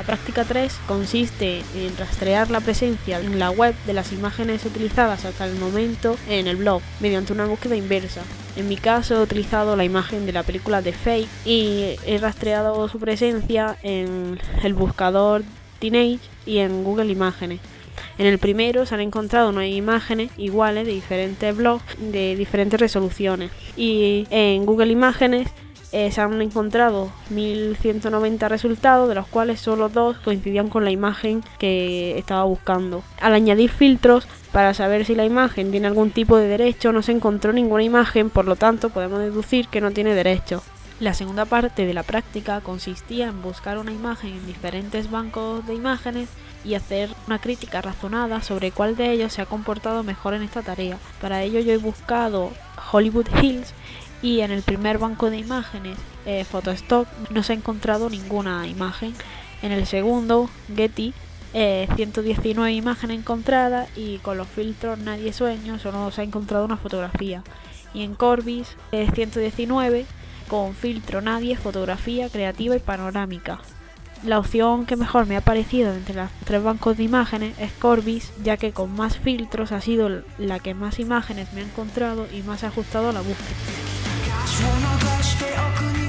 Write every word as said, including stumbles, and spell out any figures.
práctica tres consiste en rastrear la presencia en la web de las imágenes utilizadas hasta el momento en el blog mediante una búsqueda inversa. En mi caso he utilizado la imagen de la película The Fake y he rastreado su presencia en el buscador Teenage y en Google Imágenes. En el primero se han encontrado unas imágenes iguales de diferentes blogs de diferentes resoluciones y en Google Imágenes eh, se han encontrado mil ciento noventa resultados, de los cuales solo dos coincidían con la imagen que estaba buscando. Al añadir filtros para saber si la imagen tiene algún tipo de derecho, no se encontró ninguna imagen, por lo tanto podemos deducir que no tiene derecho. La segunda parte de la práctica consistía en buscar una imagen en diferentes bancos de imágenes y hacer una crítica razonada sobre cuál de ellos se ha comportado mejor en esta tarea. Para ello yo he buscado Hollywood Hills y en el primer banco de imágenes, eh, Photostock, no se ha encontrado ninguna imagen. En el segundo, Getty, eh, ciento diecinueve imágenes encontradas y con los filtros Nadie Sueño solo se ha encontrado una fotografía. Y en Corbis, eh, ciento diecinueve, con filtro Nadie, fotografía, creativa y panorámica. La opción que mejor me ha parecido entre los tres bancos de imágenes es Corbis, ya que con más filtros ha sido la que más imágenes me ha encontrado y más ajustado a la búsqueda.